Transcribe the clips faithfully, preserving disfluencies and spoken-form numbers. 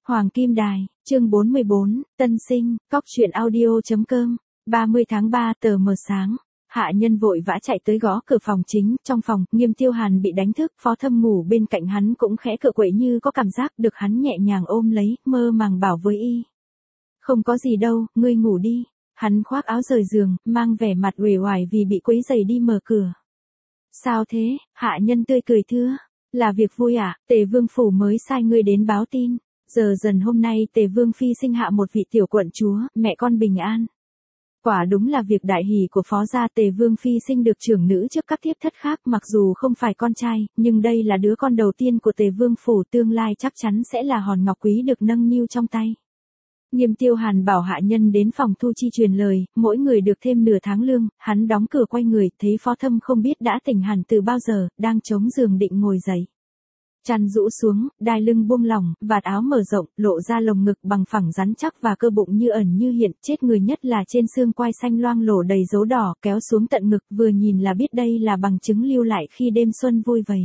Hoàng Kim Đài, chương bốn mươi bốn, Tân Sinh, cóc truyện audio.com, ba mươi tháng ba tờ mờ sáng. Hạ nhân vội vã chạy tới gõ cửa phòng chính, trong phòng, Nghiêm Tiêu Hàn bị đánh thức, Phó Thâm ngủ bên cạnh hắn cũng khẽ cựa quậy như có cảm giác được hắn nhẹ nhàng ôm lấy, mơ màng bảo với y. Không có gì đâu, ngươi ngủ đi. Hắn khoác áo rời giường, mang vẻ mặt uể oải vì bị quấy rầy đi mở cửa. Sao thế, hạ nhân tươi cười thưa, là việc vui à, Tề Vương Phủ mới sai ngươi đến báo tin. Giờ dần hôm nay Tề Vương Phi sinh hạ một vị tiểu quận chúa, mẹ con bình an. Quả đúng là việc đại hỷ của phó gia. Tề Vương Phi sinh được trưởng nữ trước các thiếp thất khác, mặc dù không phải con trai, nhưng đây là đứa con đầu tiên của Tề Vương Phủ, tương lai chắc chắn sẽ là hòn ngọc quý được nâng niu trong tay. Nghiêm Tiêu Hàn bảo hạ nhân đến phòng thu chi truyền lời, mỗi người được thêm nửa tháng lương. Hắn đóng cửa quay người, thấy Phó Thâm không biết đã tỉnh hẳn từ bao giờ, đang chống giường định ngồi dậy. Chăn rũ xuống, đai lưng buông lỏng, vạt áo mở rộng, lộ ra lồng ngực bằng phẳng rắn chắc và cơ bụng như ẩn như hiện, chết người nhất là trên xương quai xanh loang lổ đầy dấu đỏ, kéo xuống tận ngực, vừa nhìn là biết đây là bằng chứng lưu lại khi đêm xuân vui vầy.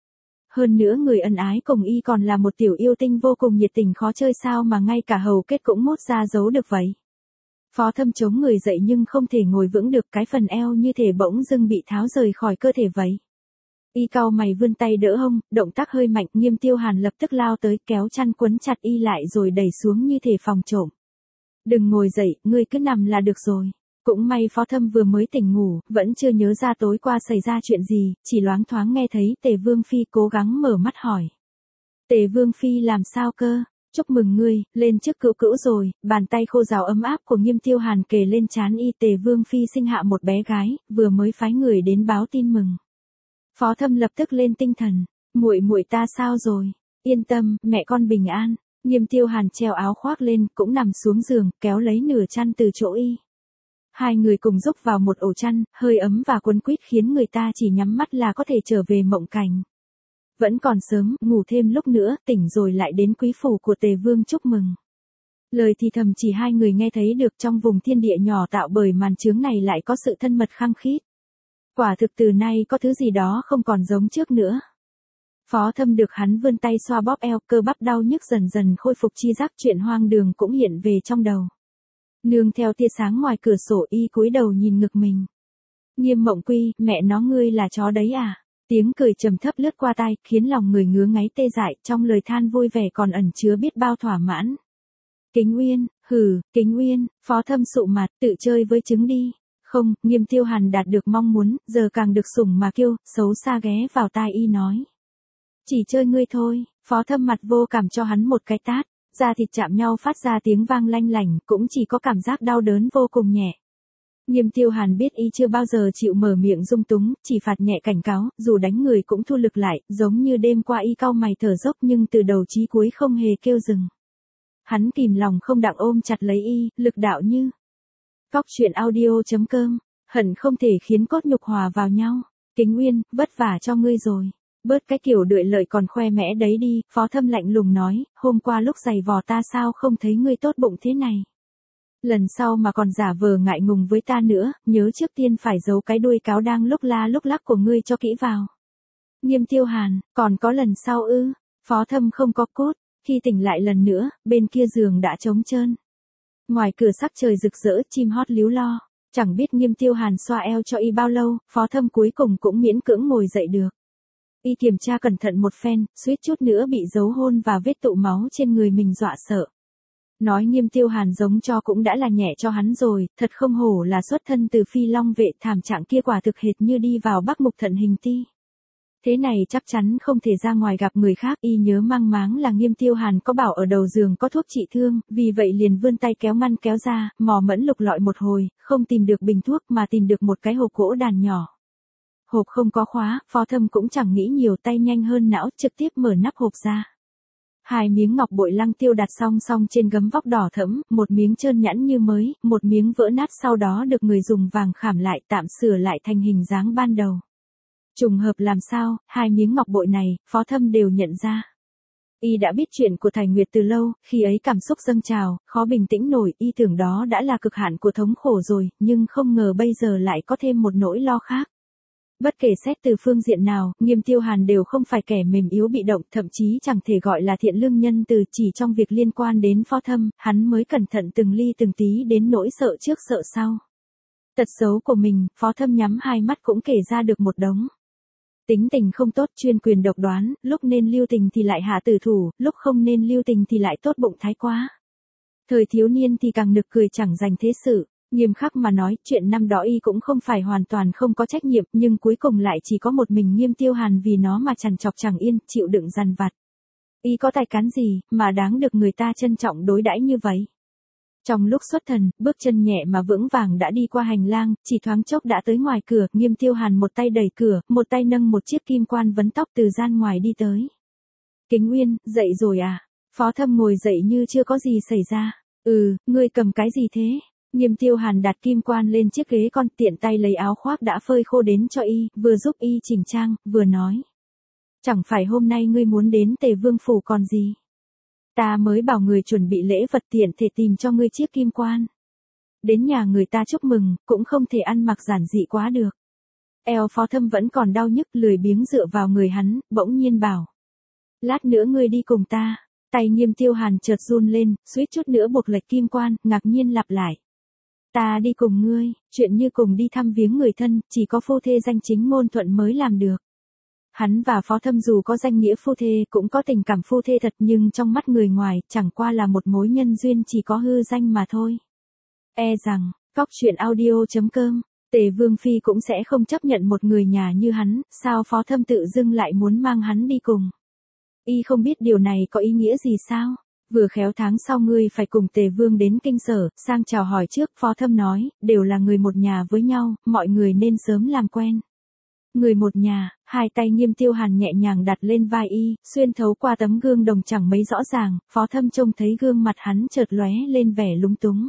Hơn nữa người ân ái cùng y còn là một tiểu yêu tinh vô cùng nhiệt tình khó chơi, sao mà ngay cả hầu kết cũng mốt ra giấu được vậy. Phó Thâm chống người dậy nhưng không thể ngồi vững được, cái phần eo như thể bỗng dưng bị tháo rời khỏi cơ thể vậy. Y cau mày vươn tay đỡ hông, động tác hơi mạnh. Nghiêm Tiêu Hàn lập tức lao tới kéo chăn quấn chặt y lại rồi đẩy xuống như thể phòng trộm. Đừng ngồi dậy, ngươi cứ nằm là được rồi. Cũng may Phó Thâm vừa mới tỉnh ngủ, vẫn chưa nhớ ra tối qua xảy ra chuyện gì, chỉ loáng thoáng nghe thấy Tề Vương Phi cố gắng mở mắt hỏi. Tề Vương Phi làm sao cơ? Chúc mừng ngươi, lên chức cữu cữu rồi. Bàn tay khô ráo ấm áp của Nghiêm Tiêu Hàn kề lên trán y. Tề Vương Phi sinh hạ một bé gái, vừa mới phái người đến báo tin mừng. Phó Thâm lập tức lên tinh thần, muội muội ta sao rồi? Yên tâm, mẹ con bình an. Nghiêm Tiêu Hàn treo áo khoác lên, cũng nằm xuống giường, kéo lấy nửa chăn từ chỗ y. Hai người cùng rúc vào một ổ chăn, hơi ấm và quấn quýt khiến người ta chỉ nhắm mắt là có thể trở về mộng cảnh. Vẫn còn sớm, ngủ thêm lúc nữa, tỉnh rồi lại đến quý phủ của Tề Vương chúc mừng. Lời thì thầm chỉ hai người nghe thấy được, trong vùng thiên địa nhỏ tạo bởi màn chướng này lại có sự thân mật khăng khít. Quả thực từ nay có thứ gì đó không còn giống trước nữa. Phó Thâm được hắn vươn tay xoa bóp eo, cơ bắp đau nhức dần dần khôi phục chi giác, chuyện hoang đường cũng hiện về trong đầu. Nương theo tia sáng ngoài cửa sổ, y cúi đầu nhìn ngực mình. Nghiêm Mộng Quy, mẹ nó ngươi là chó đấy à? Tiếng cười trầm thấp lướt qua tai, khiến lòng người ngứa ngáy tê dại, trong lời than vui vẻ còn ẩn chứa biết bao thỏa mãn. Kính Uyên, hừ, Kính Uyên. Phó Thâm sụ mặt, tự chơi với trứng đi. Không, Nghiêm Tiêu Hàn đạt được mong muốn, giờ càng được sủng mà kêu, xấu xa ghé vào tai y nói. Chỉ chơi ngươi thôi. Phó Thâm mặt vô cảm cho hắn một cái tát, da thịt chạm nhau phát ra tiếng vang lanh lảnh, cũng chỉ có cảm giác đau đớn vô cùng nhẹ. Nghiêm Tiêu Hàn biết y chưa bao giờ chịu mở miệng dung túng, chỉ phạt nhẹ cảnh cáo, dù đánh người cũng thu lực lại, giống như đêm qua y cau mày thở dốc nhưng từ đầu chí cuối không hề kêu dừng. Hắn kìm lòng không đặng ôm chặt lấy y, lực đạo như cóc truyện audio.com, hận không thể khiến cốt nhục hòa vào nhau. Kính Uyên, vất vả cho ngươi rồi. Bớt cái kiểu đuổi lợi còn khoe mẽ đấy đi. Phó Thâm lạnh lùng nói, hôm qua lúc giày vò ta sao không thấy ngươi tốt bụng thế này. Lần sau mà còn giả vờ ngại ngùng với ta nữa, nhớ trước tiên phải giấu cái đuôi cáo đang lúc la lúc lắc của ngươi cho kỹ vào. Nghiêm Tiêu Hàn, còn có lần sau ư? Phó Thâm không có cốt, khi tỉnh lại lần nữa, bên kia giường đã trống trơn. Ngoài cửa sắc trời rực rỡ, chim hót líu lo. Chẳng biết Nghiêm Tiêu Hàn xoa eo cho y bao lâu, Phó Thâm cuối cùng cũng miễn cưỡng ngồi dậy được. Y kiểm tra cẩn thận một phen, suýt chút nữa bị dấu hôn và vết tụ máu trên người mình dọa sợ. Nói Nghiêm Tiêu Hàn giống cho cũng đã là nhẹ cho hắn rồi, thật không hổ là xuất thân từ Phi Long vệ, thảm trạng kia quả thực hệt như đi vào Bắc Mục Thận Hình Ti. Thế này chắc chắn không thể ra ngoài gặp người khác, y nhớ mang máng là Nghiêm Tiêu Hàn có bảo ở đầu giường có thuốc trị thương, vì vậy liền vươn tay kéo ngăn kéo ra, mò mẫn lục lọi một hồi, không tìm được bình thuốc mà tìm được một cái hộp gỗ đàn nhỏ. Hộp không có khóa, Phó Thâm cũng chẳng nghĩ nhiều, tay nhanh hơn não, trực tiếp mở nắp hộp ra. Hai miếng ngọc bội lăng tiêu đặt song song trên gấm vóc đỏ thẫm, một miếng trơn nhẵn như mới, một miếng vỡ nát sau đó được người dùng vàng khảm lại, tạm sửa lại thành hình dáng ban đầu. Trùng hợp làm sao, hai miếng ngọc bội này, Phó Thâm đều nhận ra. Y đã biết chuyện của Thành Nguyệt từ lâu, khi ấy cảm xúc dâng trào, khó bình tĩnh nổi, y tưởng đó đã là cực hạn của thống khổ rồi, nhưng không ngờ bây giờ lại có thêm một nỗi lo khác. Bất kể xét từ phương diện nào, Nghiêm Tiêu Hàn đều không phải kẻ mềm yếu bị động, thậm chí chẳng thể gọi là thiện lương nhân từ, chỉ trong việc liên quan đến Phó Thâm, hắn mới cẩn thận từng ly từng tí đến nỗi sợ trước sợ sau. Tật xấu của mình, Phó Thâm nhắm hai mắt cũng kể ra được một đống. Tính tình không tốt, chuyên quyền độc đoán, lúc nên lưu tình thì lại hạ tử thủ, lúc không nên lưu tình thì lại tốt bụng thái quá. Thời thiếu niên thì càng nực cười chẳng dành thế sự. Nghiêm khắc mà nói, chuyện năm đó y cũng không phải hoàn toàn không có trách nhiệm, nhưng cuối cùng lại chỉ có một mình Nghiêm Tiêu Hàn vì nó mà trằn trọc chẳng yên, chịu đựng dằn vặt. Y có tài cán gì, mà đáng được người ta trân trọng đối đãi như vậy. Trong lúc xuất thần, bước chân nhẹ mà vững vàng đã đi qua hành lang, chỉ thoáng chốc đã tới ngoài cửa, Nghiêm Tiêu Hàn một tay đẩy cửa, một tay nâng một chiếc kim quan vấn tóc từ gian ngoài đi tới. Kính Uyên, dậy rồi à? Phó Thâm ngồi dậy như chưa có gì xảy ra. Ừ, ngươi cầm cái gì thế? Nghiêm Tiêu Hàn đặt kim quan lên chiếc ghế con, tiện tay lấy áo khoác đã phơi khô đến cho y, vừa giúp y chỉnh trang, vừa nói. Chẳng phải hôm nay ngươi muốn đến Tề Vương phủ còn gì? Ta mới bảo người chuẩn bị lễ vật tiện thể tìm cho ngươi chiếc kim quan. Đến nhà người ta chúc mừng, cũng không thể ăn mặc giản dị quá được. Eo Phó Thâm vẫn còn đau nhức, lười biếng dựa vào người hắn, bỗng nhiên bảo. Lát nữa ngươi đi cùng ta. Tay Nghiêm Tiêu Hàn chợt run lên, suýt chút nữa buộc lệch kim quan, ngạc nhiên lặp lại. Ta đi cùng ngươi, chuyện như cùng đi thăm viếng người thân, chỉ có phu thê danh chính ngôn thuận mới làm được. Hắn và Phó Thâm dù có danh nghĩa phu thê cũng có tình cảm phu thê thật, nhưng trong mắt người ngoài, chẳng qua là một mối nhân duyên chỉ có hư danh mà thôi. E rằng, Cóc Truyện Audio chấm com, Tề Vương Phi cũng sẽ không chấp nhận một người nhà như hắn, sao Phó Thâm tự dưng lại muốn mang hắn đi cùng. Y không biết điều này có ý nghĩa gì sao? Vừa khéo tháng sau ngươi phải cùng Tề Vương đến kinh sở, sang chào hỏi trước, Phó Thâm nói, đều là người một nhà với nhau, mọi người nên sớm làm quen. Người một nhà, hai tay Nghiêm Tiêu Hàn nhẹ nhàng đặt lên vai y, xuyên thấu qua tấm gương đồng chẳng mấy rõ ràng, Phó Thâm trông thấy gương mặt hắn chợt lóe lên vẻ lúng túng.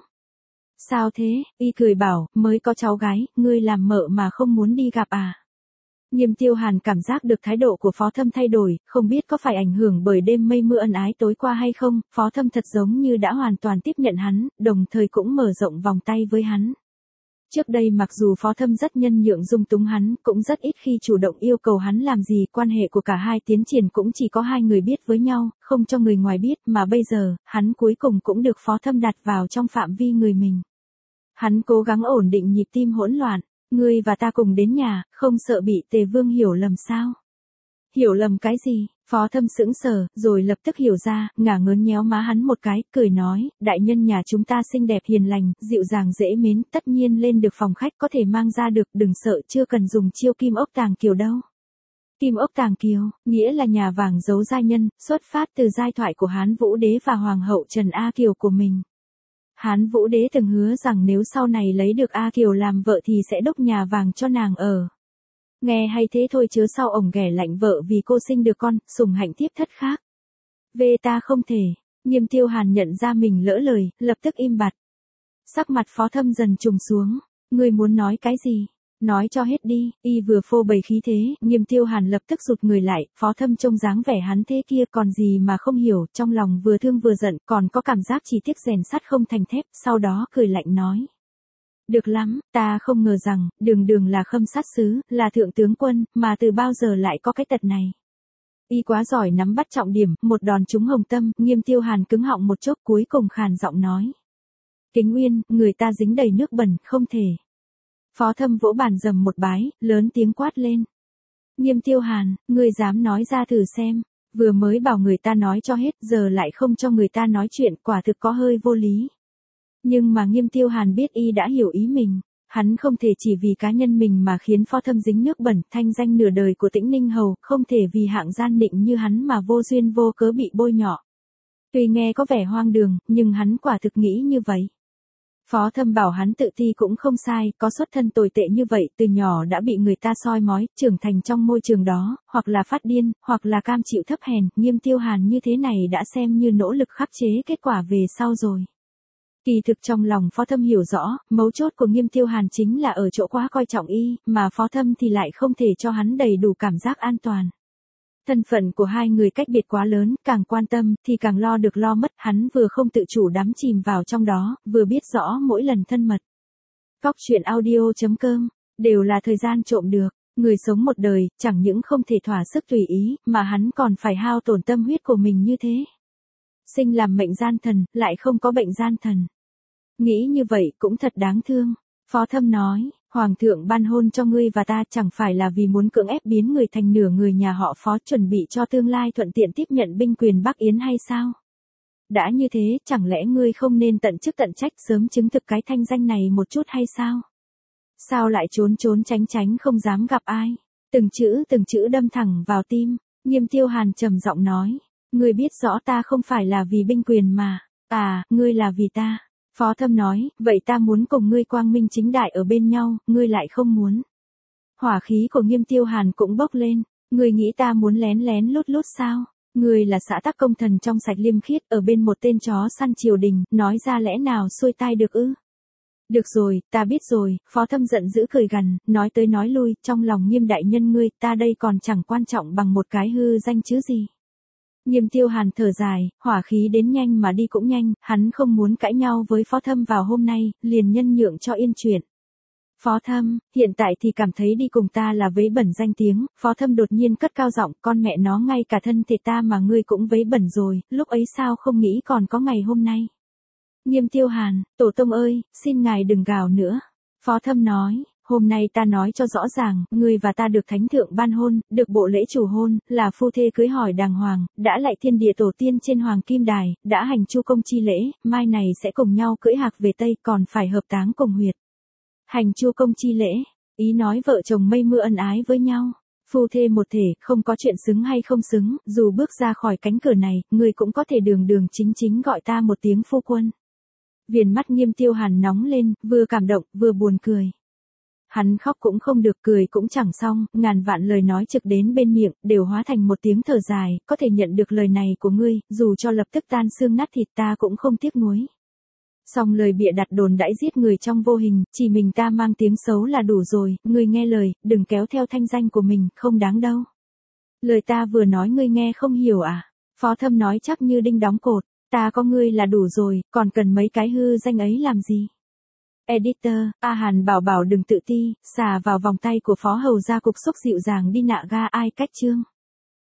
Sao thế? Y cười bảo, mới có cháu gái, ngươi làm mợ mà không muốn đi gặp à? Nghiêm Tiêu Hàn cảm giác được thái độ của Phó Thâm thay đổi, không biết có phải ảnh hưởng bởi đêm mây mưa ân ái tối qua hay không, Phó Thâm thật giống như đã hoàn toàn tiếp nhận hắn, đồng thời cũng mở rộng vòng tay với hắn. Trước đây mặc dù Phó Thâm rất nhân nhượng dung túng hắn, cũng rất ít khi chủ động yêu cầu hắn làm gì, quan hệ của cả hai tiến triển cũng chỉ có hai người biết với nhau, không cho người ngoài biết, mà bây giờ, hắn cuối cùng cũng được Phó Thâm đặt vào trong phạm vi người mình. Hắn cố gắng ổn định nhịp tim hỗn loạn. Ngươi và ta cùng đến nhà, không sợ bị Tề Vương hiểu lầm sao? Hiểu lầm cái gì? Phó Thâm sững sờ, rồi lập tức hiểu ra, ngả ngớn nhéo má hắn một cái, cười nói, đại nhân nhà chúng ta xinh đẹp hiền lành, dịu dàng dễ mến, tất nhiên lên được phòng khách có thể mang ra được, đừng sợ, chưa cần dùng chiêu kim ốc tàng kiều đâu. Kim ốc tàng kiều, nghĩa là nhà vàng giấu giai nhân, xuất phát từ giai thoại của Hán Vũ Đế và Hoàng hậu Trần A Kiều của mình. Hán Vũ Đế từng hứa rằng nếu sau này lấy được A Kiều làm vợ thì sẽ đúc nhà vàng cho nàng ở. Nghe hay thế thôi chớ sau ổng ghẻ lạnh vợ vì cô sinh được con, sủng hạnh tiếp thất khác. Về ta không thể. Nghiêm Tiêu Hàn nhận ra mình lỡ lời, lập tức im bặt. Sắc mặt Phó Thâm dần trùng xuống. Ngươi muốn nói cái gì? Nói cho hết đi. Y vừa phô bày khí thế, Nghiêm Tiêu Hàn lập tức rụt người lại. Phó Thâm trông dáng vẻ hắn thế kia còn gì mà không hiểu, trong lòng vừa thương vừa giận, còn có cảm giác chỉ tiếc rèn sắt không thành thép, sau đó cười lạnh nói. Được lắm, ta không ngờ rằng, đường đường là khâm sát sứ, là thượng tướng quân, mà từ bao giờ lại có cái tật này. Y quá giỏi nắm bắt trọng điểm, một đòn trúng hồng tâm, Nghiêm Tiêu Hàn cứng họng một chốc cuối cùng khàn giọng nói. Kính Uyên, người ta dính đầy nước bẩn, không thể. Phó Thâm vỗ bàn dầm một bái, lớn tiếng quát lên. Nghiêm Tiêu Hàn, ngươi dám nói ra thử xem, vừa mới bảo người ta nói cho hết, giờ lại không cho người ta nói chuyện, quả thực có hơi vô lý. Nhưng mà Nghiêm Tiêu Hàn biết y đã hiểu ý mình, hắn không thể chỉ vì cá nhân mình mà khiến Phó Thâm dính nước bẩn, thanh danh nửa đời của Tĩnh Ninh Hầu, không thể vì hạng gian định như hắn mà vô duyên vô cớ bị bôi nhọ. Tuy nghe có vẻ hoang đường, nhưng hắn quả thực nghĩ như vậy. Phó Thâm bảo hắn tự ti cũng không sai, có xuất thân tồi tệ như vậy, từ nhỏ đã bị người ta soi mói, trưởng thành trong môi trường đó, hoặc là phát điên, hoặc là cam chịu thấp hèn, Nghiêm Tiêu Hàn như thế này đã xem như nỗ lực khắc chế kết quả về sau rồi. Kỳ thực trong lòng Phó Thâm hiểu rõ, mấu chốt của Nghiêm Tiêu Hàn chính là ở chỗ quá coi trọng y, mà Phó Thâm thì lại không thể cho hắn đầy đủ cảm giác an toàn. Thân phận của hai người cách biệt quá lớn, càng quan tâm, thì càng lo được lo mất, hắn vừa không tự chủ đắm chìm vào trong đó, vừa biết rõ mỗi lần thân mật. Cóc Truyện Audio chấm com, đều là thời gian trộm được. Người sống một đời, chẳng những không thể thỏa sức tùy ý, mà hắn còn phải hao tổn tâm huyết của mình như thế. Sinh làm mệnh gian thần, lại không có bệnh gian thần. Nghĩ như vậy cũng thật đáng thương. Phó Thâm nói, Hoàng thượng ban hôn cho ngươi và ta chẳng phải là vì muốn cưỡng ép biến người thành nửa người nhà họ Phó, chuẩn bị cho tương lai thuận tiện tiếp nhận binh quyền Bắc Yến hay sao? Đã như thế, chẳng lẽ ngươi không nên tận chức tận trách sớm chứng thực cái thanh danh này một chút hay sao? Sao lại trốn trốn tránh tránh không dám gặp ai? Từng chữ từng chữ đâm thẳng vào tim. Nghiêm Tiêu Hàn trầm giọng nói, ngươi biết rõ ta không phải là vì binh quyền mà. À, ngươi là vì ta. Phó Thâm nói, vậy ta muốn cùng ngươi quang minh chính đại ở bên nhau, ngươi lại không muốn. Hỏa khí của Nghiêm Tiêu Hàn cũng bốc lên, ngươi nghĩ ta muốn lén lén lút lút sao? Ngươi là xã tắc công thần trong sạch liêm khiết ở bên một tên chó săn triều đình, nói ra lẽ nào xuôi tai được ư? Được rồi, ta biết rồi, Phó Thâm giận dữ cười gằn, nói tới nói lui, trong lòng Nghiêm đại nhân ngươi, ta đây còn chẳng quan trọng bằng một cái hư danh chứ gì. Nghiêm Tiêu Hàn thở dài, hỏa khí đến nhanh mà đi cũng nhanh, hắn không muốn cãi nhau với Phó Thâm vào hôm nay, liền nhân nhượng cho yên chuyện. Phó Thâm, hiện tại thì cảm thấy đi cùng ta là vấy bẩn danh tiếng, Phó Thâm đột nhiên cất cao giọng, con mẹ nó ngay cả thân thể ta mà ngươi cũng vấy bẩn rồi, lúc ấy sao không nghĩ còn có ngày hôm nay. Nghiêm Tiêu Hàn, tổ tông ơi, xin ngài đừng gào nữa. Phó Thâm nói, hôm nay ta nói cho rõ ràng, ngươi và ta được thánh thượng ban hôn, được bộ lễ chủ hôn, là phu thê cưới hỏi đàng hoàng, đã lạy thiên địa tổ tiên trên hoàng kim đài, đã hành chu công chi lễ, mai này sẽ cùng nhau cưỡi hạc về Tây, còn phải hợp táng cùng huyệt. Hành chu công chi lễ, ý nói vợ chồng mây mưa ân ái với nhau. Phu thê một thể, không có chuyện xứng hay không xứng, dù bước ra khỏi cánh cửa này, ngươi cũng có thể đường đường chính chính gọi ta một tiếng phu quân. Viền mắt Nghiêm Tiêu Hàn nóng lên, vừa cảm động, vừa buồn cười. Hắn khóc cũng không được, cười cũng chẳng xong, ngàn vạn lời nói trực đến bên miệng, đều hóa thành một tiếng thở dài, có thể nhận được lời này của ngươi, dù cho lập tức tan xương nát thịt ta cũng không tiếc nuối. Song lời bịa đặt đồn đãi giết người trong vô hình, chỉ mình ta mang tiếng xấu là đủ rồi, ngươi nghe lời, đừng kéo theo thanh danh của mình, không đáng đâu. Lời ta vừa nói ngươi nghe không hiểu à? Phó Thâm nói chắc như đinh đóng cột, ta có ngươi là đủ rồi, còn cần mấy cái hư danh ấy làm gì? Editor, A Hàn bảo bảo đừng tự ti, xà vào vòng tay của Phó Hầu gia cục xúc dịu dàng đi nạ ga ai cách chương.